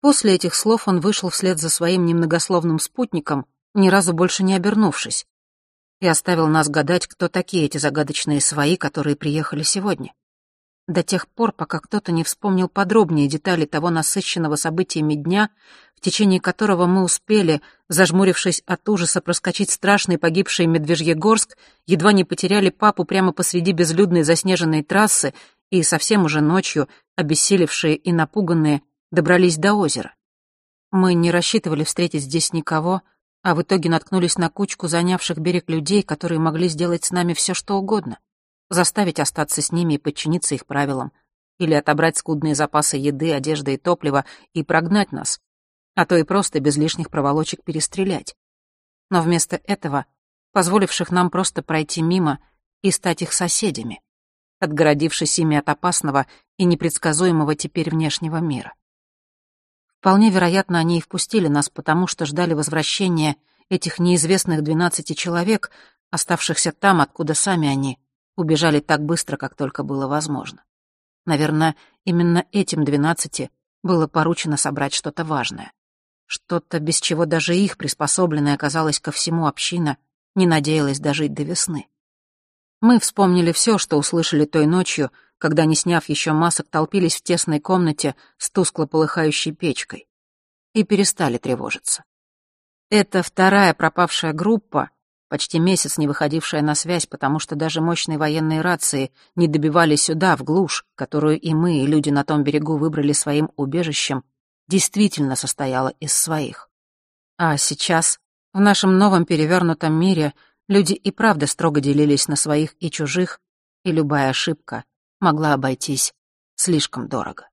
После этих слов он вышел вслед за своим немногословным спутником, ни разу больше не обернувшись, и оставил нас гадать, кто такие эти загадочные свои, которые приехали сегодня. До тех пор, пока кто-то не вспомнил подробнее детали того насыщенного событиями дня, в течение которого мы успели, зажмурившись от ужаса, проскочить страшный погибший Медвежьегорск, едва не потеряли папу прямо посреди безлюдной заснеженной трассы и совсем уже ночью, обессилевшие и напуганные, добрались до озера. Мы не рассчитывали встретить здесь никого, а в итоге наткнулись на кучку занявших берег людей, которые могли сделать с нами все, что угодно. Заставить остаться с ними и подчиниться их правилам, или отобрать скудные запасы еды, одежды и топлива и прогнать нас, а то и просто без лишних проволочек перестрелять. Но вместо этого, позволивших нам просто пройти мимо и стать их соседями, отгородившись ими от опасного и непредсказуемого теперь внешнего мира. Вполне вероятно, они и впустили нас, потому что ждали возвращения этих неизвестных 12 человек, оставшихся там, откуда сами они убежали так быстро, как только было возможно. Наверное, именно этим 12 было поручено собрать что-то важное. Что-то, без чего даже их, приспособленная оказалась ко всему община, не надеялась дожить до весны. Мы вспомнили все, что услышали той ночью, когда, не сняв еще масок, толпились в тесной комнате с тускло полыхающей печкой, и перестали тревожиться. Это вторая пропавшая группа, почти месяц не выходившая на связь, потому что даже мощные военные рации не добивали сюда, в глушь, которую и мы, и люди на том берегу выбрали своим убежищем, действительно состояла из своих. А сейчас, в нашем новом перевернутом мире, люди и правда строго делились на своих и чужих, и любая ошибка могла обойтись слишком дорого.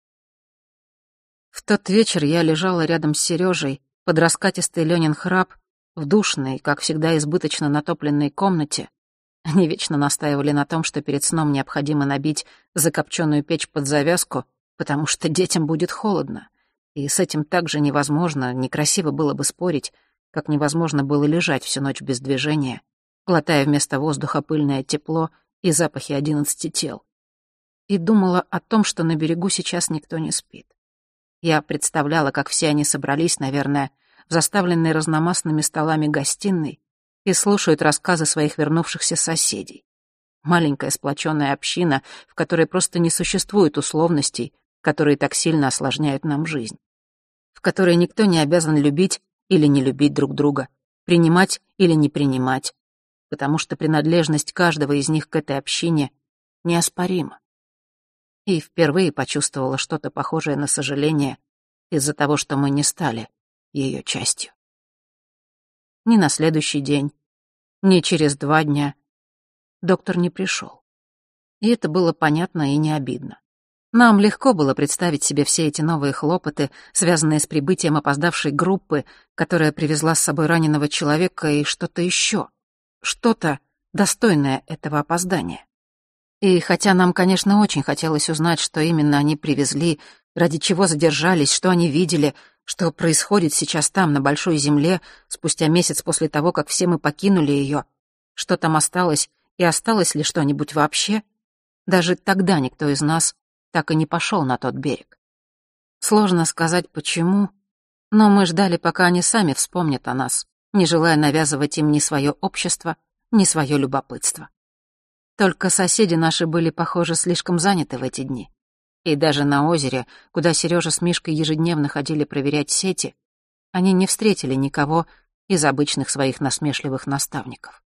В тот вечер я лежала рядом с Сережей под раскатистый Ленин храп, в душной, как всегда избыточно натопленной комнате. Они вечно настаивали на том, что перед сном необходимо набить закопченную печь под завязку, потому что детям будет холодно. И с этим так же невозможно, некрасиво было бы спорить, как невозможно было лежать всю ночь без движения, глотая вместо воздуха пыльное тепло и запахи 11 тел. И думала о том, что на берегу сейчас никто не спит. Я представляла, как все они собрались, наверное, в заставленной разномастными столами гостиной и слушают рассказы своих вернувшихся соседей. Маленькая сплоченная община, в которой просто не существует условностей, которые так сильно осложняют нам жизнь. В которой никто не обязан любить или не любить друг друга, принимать или не принимать, потому что принадлежность каждого из них к этой общине неоспорима. И впервые почувствовала что-то похожее на сожаление из-за того, что мы не стали ее частью. Ни на следующий день, ни через 2 дня доктор не пришел. И это было понятно и не обидно. Нам легко было представить себе все эти новые хлопоты, связанные с прибытием опоздавшей группы, которая привезла с собой раненого человека, и что-то еще, что-то достойное этого опоздания. И хотя нам, конечно, очень хотелось узнать, что именно они привезли, ради чего задержались, что они видели, что происходит сейчас там, на Большой Земле, спустя месяц после того, как все мы покинули ее, что там осталось и осталось ли что-нибудь вообще, даже тогда никто из нас так и не пошел на тот берег. Сложно сказать, почему, но мы ждали, пока они сами вспомнят о нас, не желая навязывать им ни свое общество, ни свое любопытство. Только соседи наши были, похоже, слишком заняты в эти дни. И даже на озере, куда Сережа с Мишкой ежедневно ходили проверять сети, они не встретили никого из обычных своих насмешливых наставников.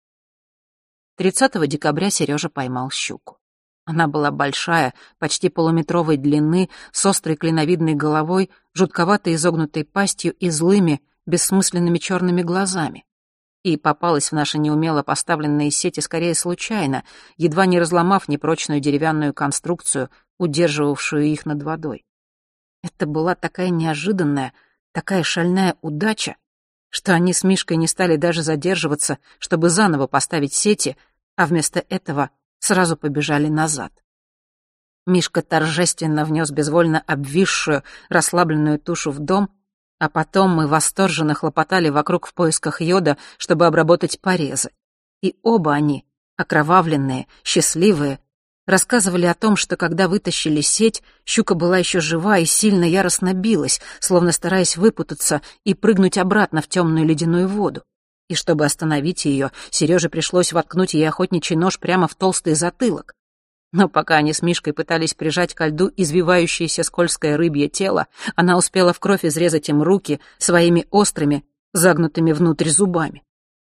30 декабря Сережа поймал щуку. Она была большая, почти полуметровой длины, с острой клиновидной головой, жутковато изогнутой пастью и злыми, бессмысленными черными глазами. И попалась в наши неумело поставленные сети скорее случайно, едва не разломав непрочную деревянную конструкцию, удерживавшую их над водой. Это была такая неожиданная, такая шальная удача, что они с Мишкой не стали даже задерживаться, чтобы заново поставить сети, а вместо этого сразу побежали назад. Мишка торжественно внес безвольно обвисшую, расслабленную тушу в дом, а потом мы восторженно хлопотали вокруг в поисках йода, чтобы обработать порезы. И оба они, окровавленные, счастливые, Рассказывали о том, что когда вытащили сеть, щука была еще жива и сильно яростно билась, словно стараясь выпутаться и прыгнуть обратно в темную ледяную воду. И чтобы остановить ее, Сереже пришлось воткнуть ей охотничий нож прямо в толстый затылок. Но пока они с Мишкой пытались прижать ко льду извивающееся скользкое рыбье тело, она успела в кровь изрезать им руки своими острыми, загнутыми внутрь зубами.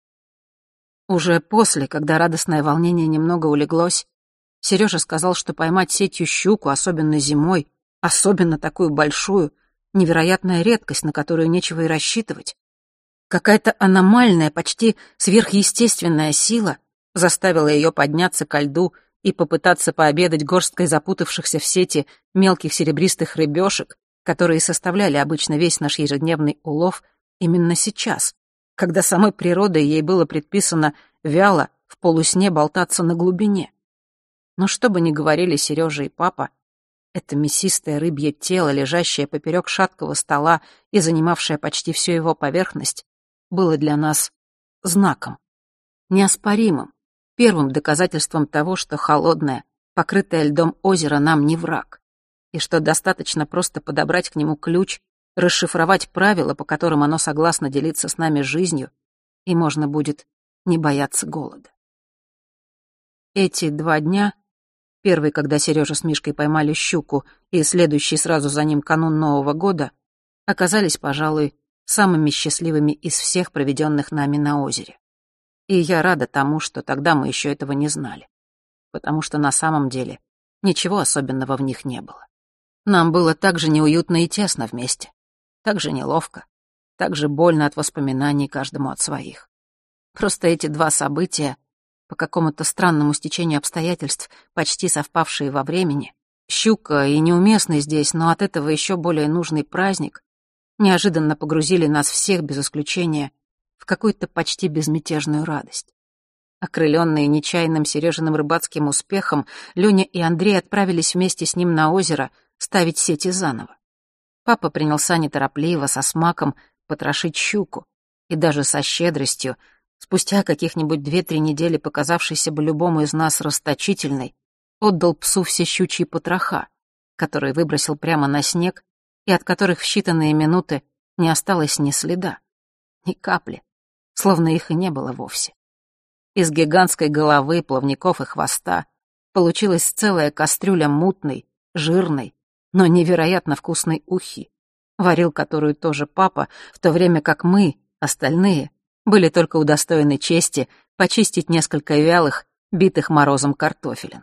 Уже после, когда радостное волнение немного улеглось, Сережа сказал, что поймать сетью щуку, особенно зимой, особенно такую большую, невероятная редкость, на которую нечего и рассчитывать. Какая-то аномальная, почти сверхъестественная сила заставила ее подняться ко льду и попытаться пообедать горсткой запутавшихся в сети мелких серебристых рыбешек, которые составляли обычно весь наш ежедневный улов именно сейчас, когда самой природой ей было предписано вяло в полусне болтаться на глубине. Но что бы ни говорили Сережа и папа, это мясистое рыбье тело, лежащее поперек шаткого стола и занимавшее почти всю его поверхность, было для нас знаком, неоспоримым, первым доказательством того, что холодное, покрытое льдом озеро нам не враг, и что достаточно просто подобрать к нему ключ, расшифровать правила, по которым оно согласно делиться с нами жизнью, и можно будет не бояться голода. Эти 2 дня, первый, когда Сережа с Мишкой поймали щуку, и следующий сразу за ним канун Нового года, оказались, пожалуй, самыми счастливыми из всех проведенных нами на озере. И я рада тому, что тогда мы еще этого не знали, потому что на самом деле ничего особенного в них не было. Нам было так же неуютно и тесно вместе, так же неловко, так же больно от воспоминаний каждому от своих. Просто эти 2 события, по какому-то странному стечению обстоятельств, почти совпавшие во времени, щука и неуместный здесь, но от этого еще более нужный праздник, неожиданно погрузили нас всех, без исключения, в какую-то почти безмятежную радость. Окрылённые нечаянным Сережиным рыбацким успехом, Лёня и Андрей отправились вместе с ним на озеро ставить сети заново. Папа принялся неторопливо, со смаком, потрошить щуку, и даже со щедростью, спустя каких-нибудь 2-3 недели, показавшейся бы любому из нас расточительной, отдал псу все щучьи потроха, которые выбросил прямо на снег и от которых в считанные минуты не осталось ни следа, ни капли, словно их и не было вовсе. Из гигантской головы, плавников и хвоста получилась целая кастрюля мутной, жирной, но невероятно вкусной ухи, варил которую тоже папа, в то время как мы, остальные, были только удостоены чести почистить несколько вялых, битых морозом картофелин.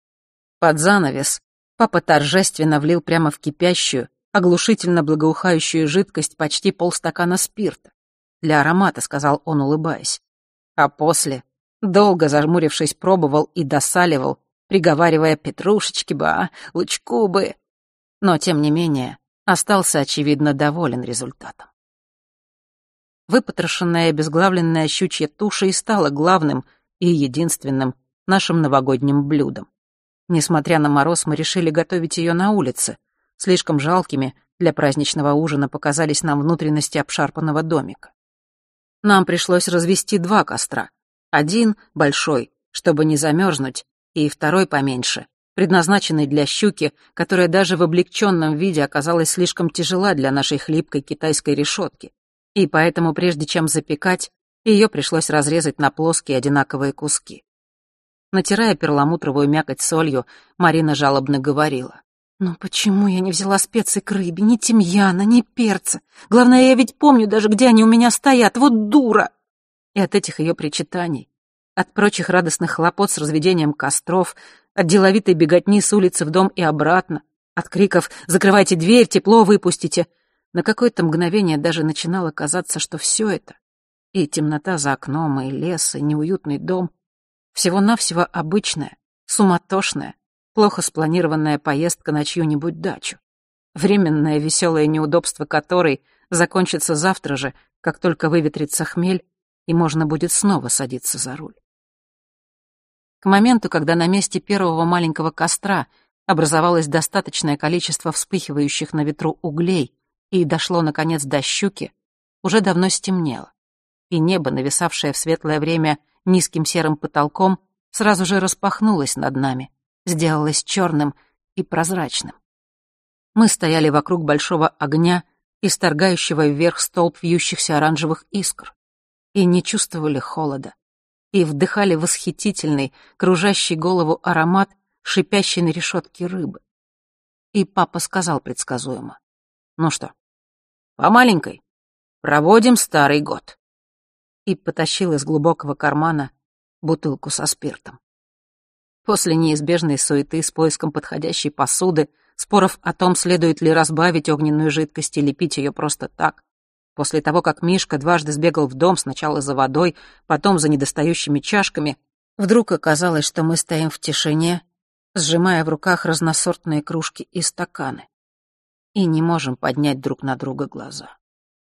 Под занавес папа торжественно влил прямо в кипящую, оглушительно благоухающую жидкость почти полстакана спирта. Для аромата, сказал он, улыбаясь. А после, долго зажмурившись, пробовал и досаливал, приговаривая «петрушечки бы, лучку бы». Но, тем не менее, остался, очевидно, доволен результатом. Выпотрошенная и обезглавленная щучья туша и стала главным и единственным нашим новогодним блюдом. Несмотря на мороз, мы решили готовить ее на улице. Слишком жалкими для праздничного ужина показались нам внутренности обшарпанного домика. Нам пришлось развести 2 костра. Один большой, чтобы не замерзнуть, и второй поменьше, предназначенный для щуки, которая даже в облегченном виде оказалась слишком тяжела для нашей хлипкой китайской решетки. И поэтому, прежде чем запекать, ее пришлось разрезать на плоские одинаковые куски. Натирая перламутровую мякоть солью, Марина жалобно говорила: «Ну почему я не взяла специй к рыбе, ни тимьяна, ни перца? Главное, я ведь помню даже, где они у меня стоят, вот дура!» И от этих ее причитаний, от прочих радостных хлопот с разведением костров, от деловитой беготни с улицы в дом и обратно, от криков «закрывайте дверь, тепло выпустите», на какое-то мгновение даже начинало казаться, что все это, и темнота за окном, и лес, и неуютный дом, всего-навсего обычная, суматошная, плохо спланированная поездка на чью-нибудь дачу, временное веселое неудобство которой закончится завтра же, как только выветрится хмель, и можно будет снова садиться за руль. К моменту, когда на месте первого маленького костра образовалось достаточное количество вспыхивающих на ветру углей и дошло, наконец, до щуки, уже давно стемнело, и небо, нависавшее в светлое время низким серым потолком, сразу же распахнулось над нами, сделалось черным и прозрачным. Мы стояли вокруг большого огня, исторгающего вверх столб вьющихся оранжевых искр, и не чувствовали холода, и вдыхали восхитительный, кружащий голову аромат, шипящий на решетке рыбы. И папа сказал предсказуемо: «Ну что, по маленькой проводим старый год», и потащил из глубокого кармана бутылку со спиртом. После неизбежной суеты с поиском подходящей посуды, споров о том, следует ли разбавить огненную жидкость или пить ее просто так, после того, как Мишка дважды сбегал в дом сначала за водой, потом за недостающими чашками, вдруг оказалось, что мы стоим в тишине, сжимая в руках разносортные кружки и стаканы, и не можем поднять друг на друга глаза.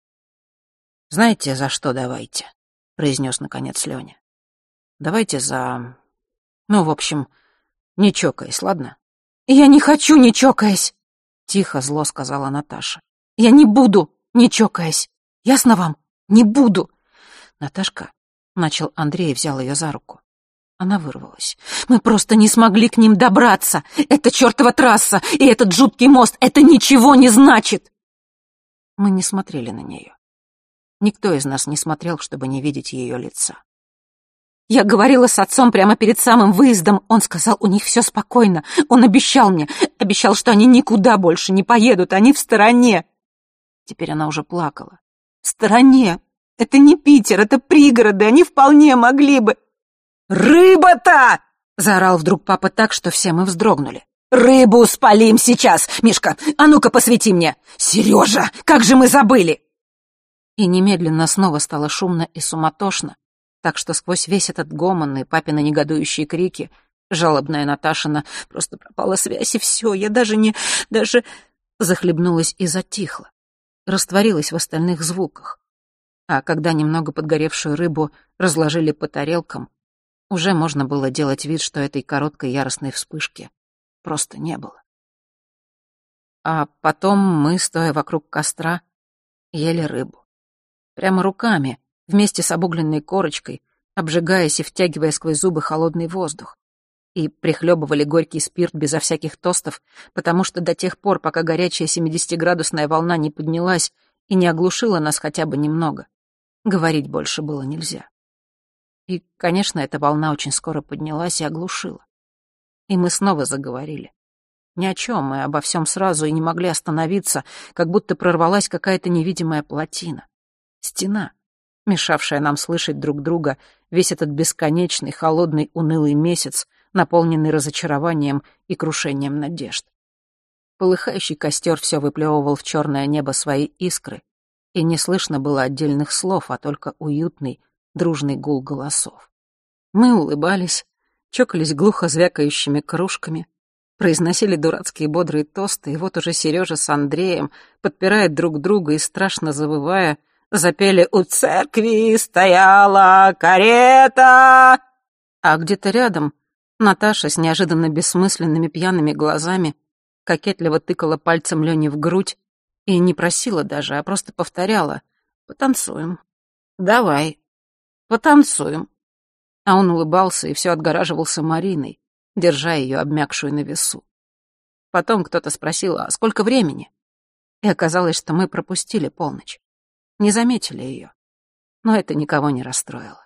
«Знаете, за что давайте?» — произнес наконец Лёня. «Давайте за... в общем, не чокаясь, ладно?» «Я не хочу, не чокаясь!» — тихо, зло сказала Наташа. «Я не буду, не чокаясь! Ясно вам? Не буду!» «Наташка», — начал Андрей и взял ее за руку. Она вырвалась. «Мы просто не смогли к ним добраться! Это чертова трасса и этот жуткий мост! Это ничего не значит!» Мы не смотрели на нее. Никто из нас не смотрел, чтобы не видеть ее лица. «Я говорила с отцом прямо перед самым выездом. Он сказал, у них все спокойно. Он обещал мне, что они никуда больше не поедут, они в стороне». Теперь она уже плакала. «В стороне! Это не Питер, это пригороды, они вполне могли бы...» «Рыба-то!» — заорал вдруг папа так, что все мы вздрогнули. «Рыбу спалим сейчас! Мишка, а ну-ка посвети мне! Сережа, как же мы забыли!» И немедленно снова стало шумно и суматошно, так что сквозь весь этот гомон и папины негодующие крики жалобная Наташина просто пропала связь, и все, я даже захлебнулась и затихла, растворилась в остальных звуках. А когда немного подгоревшую рыбу разложили по тарелкам, уже можно было делать вид, что этой короткой яростной вспышки просто не было. А потом мы, стоя вокруг костра, ели рыбу. Прямо руками, вместе с обугленной корочкой, обжигаясь и втягивая сквозь зубы холодный воздух. И прихлебывали горький спирт безо всяких тостов, потому что до тех пор, пока горячая 70-градусная волна не поднялась и не оглушила нас хотя бы немного, говорить больше было нельзя. И, конечно, эта волна очень скоро поднялась и оглушила. И мы снова заговорили. Ни о чем, мы обо всем сразу и не могли остановиться, как будто прорвалась какая-то невидимая плотина. Стена, мешавшая нам слышать друг друга весь этот бесконечный, холодный, унылый месяц, наполненный разочарованием и крушением надежд. Полыхающий костер все выплевывал в черное небо свои искры, и не слышно было отдельных слов, а только уютный, дружный гул голосов. Мы улыбались, чокались глухо звякающими кружками, произносили дурацкие бодрые тосты, и вот уже Сережа с Андреем, подпирая друг друга и страшно завывая, запели «У церкви стояла карета!» А где-то рядом Наташа с неожиданно бессмысленными пьяными глазами кокетливо тыкала пальцем Лене в грудь и не просила даже, а просто повторяла «Потанцуем, давай, потанцуем». А он улыбался и все отгораживался Мариной, держа ее обмякшую на весу. Потом кто-то спросил, а сколько времени? И оказалось, что мы пропустили полночь. Не заметили ее. Но это никого не расстроило.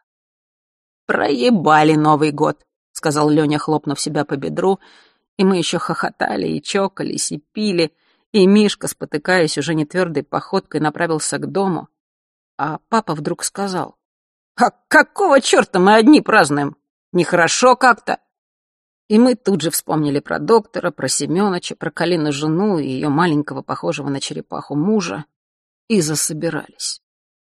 «Проебали Новый год», — сказал Леня, хлопнув себя по бедру, и мы еще хохотали и чокались, и пили, и Мишка, спотыкаясь уже нетвердой походкой, направился к дому, а папа вдруг сказал: «А какого черта мы одни празднуем? Нехорошо как-то». И мы тут же вспомнили про доктора, про Семёныча, про Калину жену и ее маленького, похожего на черепаху мужа, и засобирались.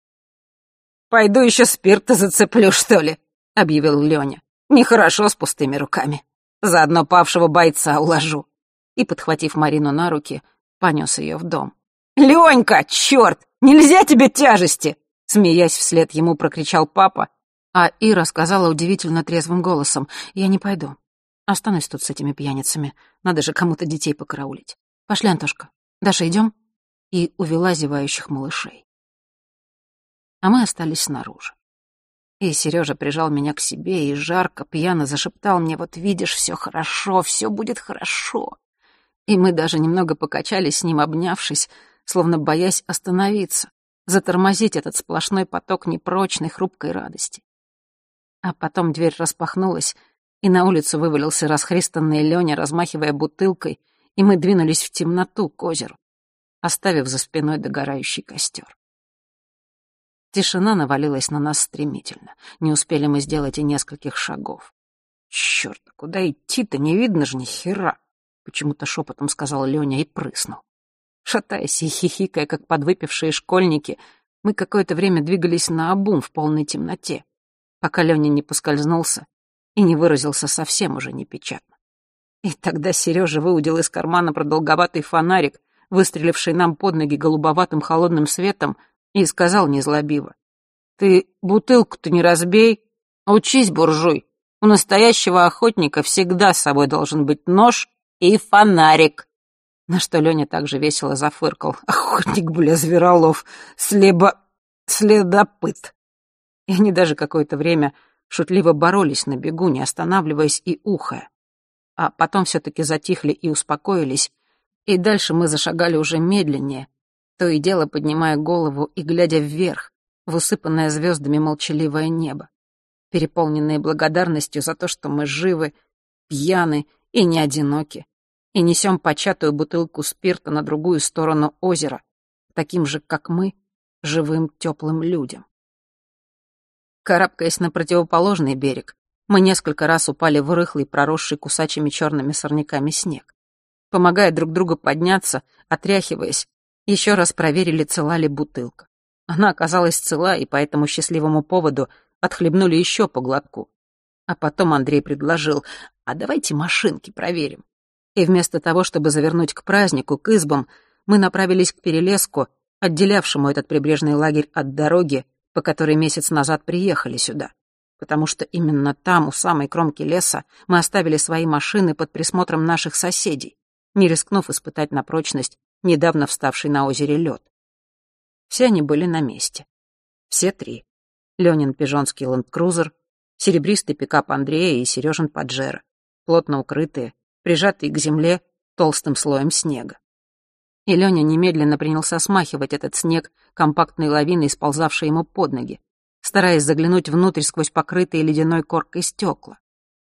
«Пойду еще спирта зацеплю, что ли», — объявил Леня. «Нехорошо с пустыми руками. Заодно павшего бойца уложу». И, подхватив Марину на руки, понес ее в дом. «Ленька, черт, нельзя тебе тяжести!» Смеясь вслед ему, прокричал папа, а Ира сказала удивительно трезвым голосом: «Я не пойду. Останусь тут с этими пьяницами. Надо же кому-то детей покараулить. Пошли, Антошка. Даша, идем?» И увела зевающих малышей. А мы остались снаружи. И Сережа прижал меня к себе и жарко, пьяно зашептал мне: «Вот видишь, все хорошо, все будет хорошо». И мы даже немного покачались с ним, обнявшись, словно боясь остановиться, затормозить этот сплошной поток непрочной, хрупкой радости. А потом дверь распахнулась, и на улицу вывалился расхристанный Лёня, размахивая бутылкой, и мы двинулись в темноту к озеру, оставив за спиной догорающий костер. Тишина навалилась на нас стремительно. Не успели мы сделать и нескольких шагов. «Чёрт, а куда идти-то? Не видно же ни хера!» — почему-то шепотом сказал Лёня и прыснул. Шатаясь и хихикая, как подвыпившие школьники, мы какое-то время двигались наобум в полной темноте, пока Лёня не поскользнулся и не выразился совсем уже непечатно. И тогда Сережа выудил из кармана продолговатый фонарик, выстреливший нам под ноги голубоватым холодным светом, и сказал незлобиво: «Ты бутылку-то не разбей, учись, буржуй, у настоящего охотника всегда с собой должен быть нож и фонарик». На что Лёня также весело зафыркал: «Охотник, бля, зверолов, следопыт». И они даже какое-то время шутливо боролись на бегу, не останавливаясь и ухая. А потом все-таки затихли и успокоились, и дальше мы зашагали уже медленнее, то и дело поднимая голову и глядя вверх, в усыпанное звездами молчаливое небо, переполненные благодарностью за то, что мы живы, пьяны и не одиноки, и несем початую бутылку спирта на другую сторону озера, таким же, как мы, живым теплым людям. Карабкаясь на противоположный берег, мы несколько раз упали в рыхлый, проросший кусачими черными сорняками снег. Помогая друг другу подняться, отряхиваясь, еще раз проверили, цела ли бутылка. Она оказалась цела, и по этому счастливому поводу отхлебнули еще по глотку. А потом Андрей предложил: «А давайте машинки проверим». И вместо того, чтобы завернуть к празднику, к избам, мы направились к перелеску, отделявшему этот прибрежный лагерь от дороги, по которой месяц назад приехали сюда. Потому что именно там, у самой кромки леса, мы оставили свои машины под присмотром наших соседей, не рискнув испытать на прочность недавно вставший на озере лед. Все они были на месте. Все три. Ленин пижонский ленд-крузер, серебристый пикап Андрея и Сережин Паджеро, плотно укрытые, прижатые к земле толстым слоем снега. И Леня немедленно принялся смахивать этот снег компактной лавиной, сползавшей ему под ноги, стараясь заглянуть внутрь сквозь покрытые ледяной коркой стекла.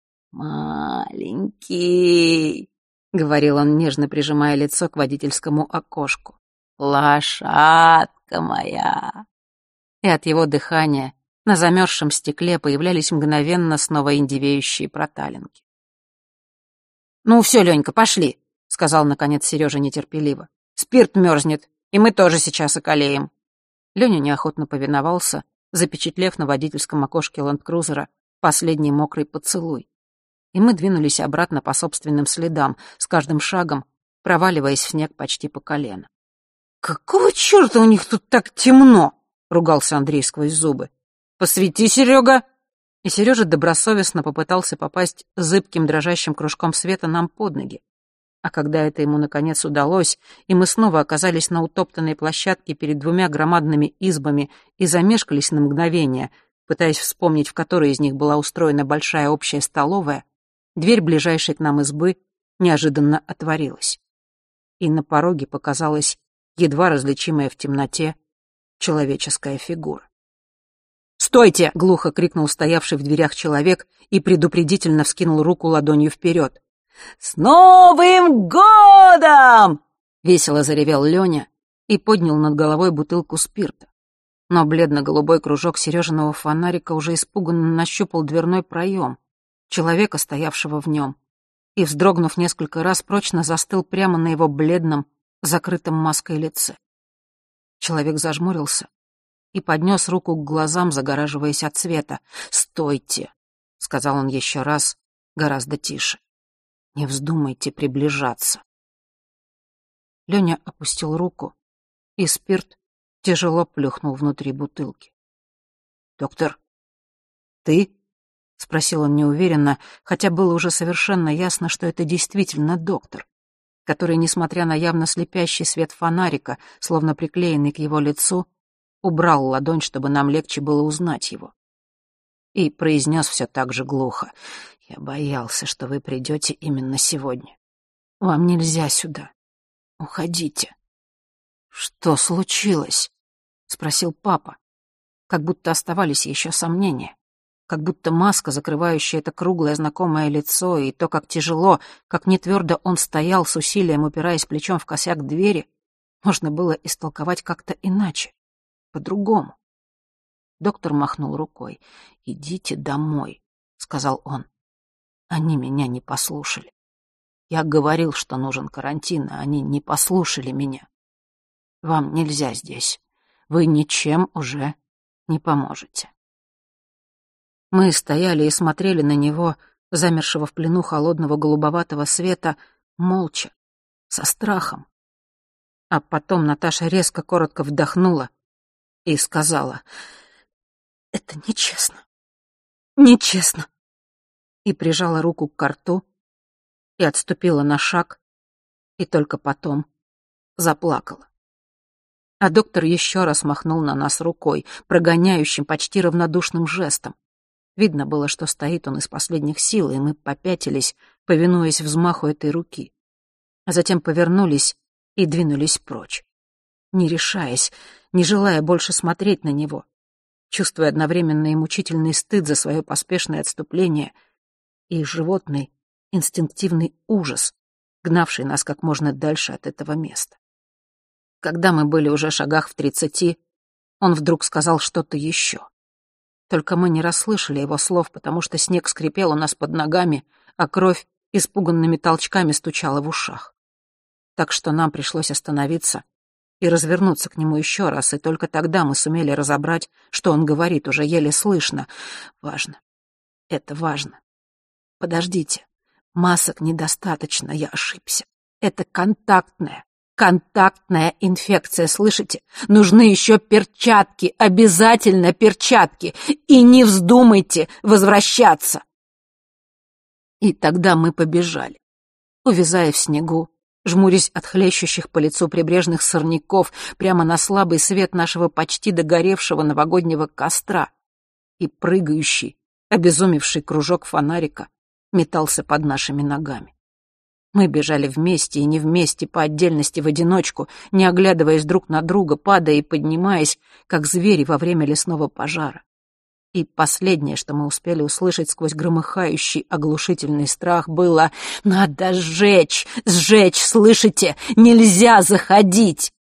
«Маленький», — говорил он, нежно прижимая лицо к водительскому окошку, «лошадка моя». И от его дыхания на замерзшем стекле появлялись мгновенно снова индивеющие проталинки. «Ну все, Ленька, пошли», — сказал наконец Сережа нетерпеливо. «Спирт мерзнет, и мы тоже сейчас околеем». Леня неохотно повиновался, запечатлев на водительском окошке ленд-крузера последний мокрый поцелуй. И мы двинулись обратно по собственным следам, с каждым шагом проваливаясь в снег почти по колено. «Какого черта у них тут так темно?» — ругался Андрей сквозь зубы. «Посвети, Серега!» И Сережа добросовестно попытался попасть зыбким дрожащим кружком света нам под ноги. А когда это ему наконец удалось, и мы снова оказались на утоптанной площадке перед двумя громадными избами и замешкались на мгновение, пытаясь вспомнить, в которой из них была устроена большая общая столовая, дверь ближайшей к нам избы неожиданно отворилась. И на пороге показалась едва различимая в темноте человеческая фигура. «Стойте!» — глухо крикнул стоявший в дверях человек и предупредительно вскинул руку ладонью вперед. «С Новым годом!» — весело заревел Леня и поднял над головой бутылку спирта. Но бледно-голубой кружок Сережиного фонарика уже испуганно нащупал дверной проем, человека, стоявшего в нем, и, вздрогнув несколько раз, прочно застыл прямо на его бледном, закрытом маской лице. Человек зажмурился и поднес руку к глазам, загораживаясь от света. «Стойте!» — сказал он еще раз, гораздо тише. «Не вздумайте приближаться». Леня опустил руку, и спирт тяжело плюхнул внутри бутылки. «Доктор, ты?» — спросил он неуверенно, хотя было уже совершенно ясно, что это действительно доктор, который, несмотря на явно слепящий свет фонарика, словно приклеенный к его лицу, убрал ладонь, чтобы нам легче было узнать его. и произнес все так же глухо: «Я боялся, что вы придете именно сегодня. Вам нельзя сюда. Уходите». «Что случилось?» — спросил папа. Как будто оставались еще сомнения. Как будто маска, закрывающая это круглое знакомое лицо, и то, как тяжело, как нетвердо он стоял, с усилием упираясь плечом в косяк двери, можно было истолковать как-то иначе, по-другому. Доктор махнул рукой. «Идите домой», — сказал он. Они меня не послушали. Я говорил, что нужен карантин, а они не послушали меня. Вам нельзя здесь. Вы ничем уже не поможете. Мы стояли и смотрели на него, замершего в плену холодного голубоватого света, молча, со страхом. А потом Наташа резко, коротко вдохнула и сказала: «Это нечестно, нечестно», и прижала руку к рту, и отступила на шаг, и только потом заплакала. А доктор еще раз махнул на нас рукой, прогоняющим, почти равнодушным жестом. Видно было, что стоит он из последних сил, и мы попятились, повинуясь взмаху этой руки. А затем повернулись и двинулись прочь, не решаясь, не желая больше смотреть на него, чувствуя одновременно и мучительный стыд за свое поспешное отступление и животный, инстинктивный ужас, гнавший нас как можно дальше от этого места. Когда мы были уже шагах в 30, он вдруг сказал что-то еще. Только мы не расслышали его слов, потому что снег скрипел у нас под ногами, а кровь испуганными толчками стучала в ушах. Так что нам пришлось остановиться и развернуться к нему еще раз, и только тогда мы сумели разобрать, что он говорит, уже еле слышно. «Важно. Это важно. Подождите. Масок недостаточно, я ошибся. Это контактная инфекция, слышите? Нужны еще перчатки, обязательно перчатки. И не вздумайте возвращаться». И тогда мы побежали, увязая в снегу, жмурясь от хлещущих по лицу прибрежных сорняков прямо на слабый свет нашего почти догоревшего новогоднего костра, и прыгающий, обезумевший кружок фонарика метался под нашими ногами. Мы бежали вместе и не вместе, по отдельности, в одиночку, не оглядываясь друг на друга, падая и поднимаясь, как звери во время лесного пожара. И последнее, что мы успели услышать сквозь громыхающий оглушительный страх, было: «Надо сжечь, слышите? Нельзя заходить!»